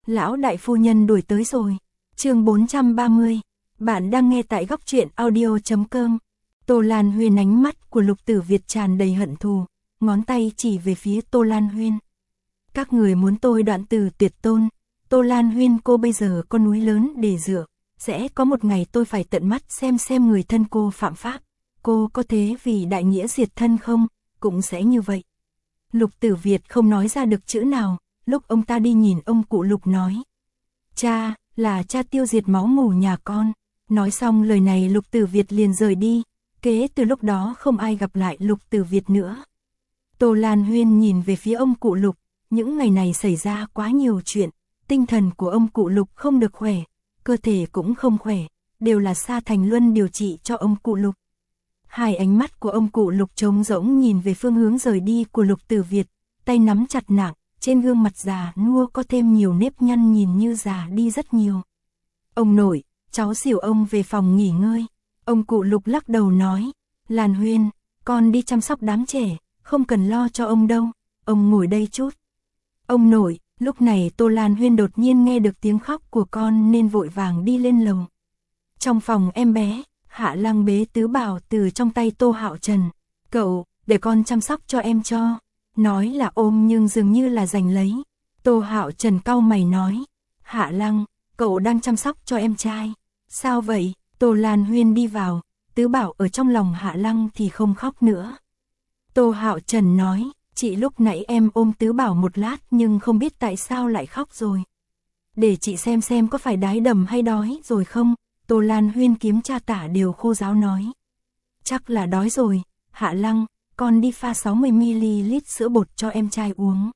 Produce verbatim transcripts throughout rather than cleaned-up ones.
Lão đại phu nhân đuổi tới rồi. Chương bốn trăm ba mươi. Bạn đang nghe tại góc truyện audio chấm com. Tô Lan Huyên, ánh mắt của Lục Tử Việt tràn đầy hận thù, ngón tay chỉ về phía Tô Lan Huyên. Các người muốn tôi đoạn từ tuyệt tôn. Tô Lan Huyên, cô bây giờ có núi lớn để dựa, sẽ có một ngày tôi phải tận mắt xem xem người thân cô phạm pháp. Cô có thế vì đại nghĩa diệt thân không? Cũng sẽ như vậy. Lục Tử Việt không nói ra được chữ nào, lúc ông ta đi nhìn ông cụ Lục nói. Cha, là cha tiêu diệt máu mủ nhà con. Nói xong lời này Lục Tử Việt liền rời đi, kế từ lúc đó không ai gặp lại Lục Tử Việt nữa. Tô Lan Huyên nhìn về phía ông cụ Lục, những ngày này xảy ra quá nhiều chuyện, tinh thần của ông cụ Lục không được khỏe, cơ thể cũng không khỏe, đều là Sa Thành Luân điều trị cho ông cụ Lục. Hai ánh mắt của ông cụ Lục trống rỗng nhìn về phương hướng rời đi của Lục Tử Việt, tay nắm chặt nặng, trên gương mặt già nua có thêm nhiều nếp nhăn, nhìn như già đi rất nhiều. Ông nội, cháu xỉu, ông về phòng nghỉ ngơi. Ông cụ Lục lắc đầu nói, Lan Huyên, con đi chăm sóc đám trẻ, không cần lo cho ông đâu, ông ngồi đây chút. Ông nội, lúc này Tô Lan Huyên đột nhiên nghe được tiếng khóc của con nên vội vàng đi lên lầu. Trong phòng em bé, Hạ Lăng bế Tứ Bảo từ trong tay Tô Hạo Trần. Cậu, để con chăm sóc cho em cho. Nói là ôm nhưng dường như là giành lấy. Tô Hạo Trần cau mày nói, Hạ Lăng, cậu đang chăm sóc cho em trai. Sao vậy? Tô Lan Huyên đi vào, Tứ Bảo ở trong lòng Hạ Lăng thì không khóc nữa. Tô Hạo Trần nói, chị lúc nãy em ôm Tứ Bảo một lát nhưng không biết tại sao lại khóc rồi. Để chị xem xem có phải đái đầm hay đói rồi không? Tô Lan Huyên kiếm cha tả đều khô giáo nói. Chắc là đói rồi. Hạ Lăng, con đi pha sáu mươi mi li lít sữa bột cho em trai uống.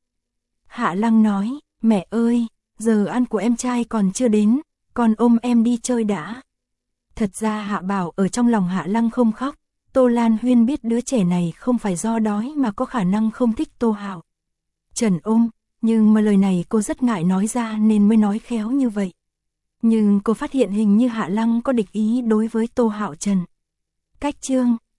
Hạ Lăng nói, mẹ ơi, giờ ăn của em trai còn chưa đến, con ôm em đi chơi đã. Thật ra Hạ Bảo ở trong lòng Hạ Lăng không khóc. Tô Lan Huyên biết đứa trẻ này không phải do đói mà có khả năng không thích Tô Hạo Trần ôm, nhưng mà lời này cô rất ngại nói ra nên mới nói khéo như vậy. Nhưng cô phát hiện hình như Hạ Lăng có địch ý đối với Tô Hạo Trần. Cách chương,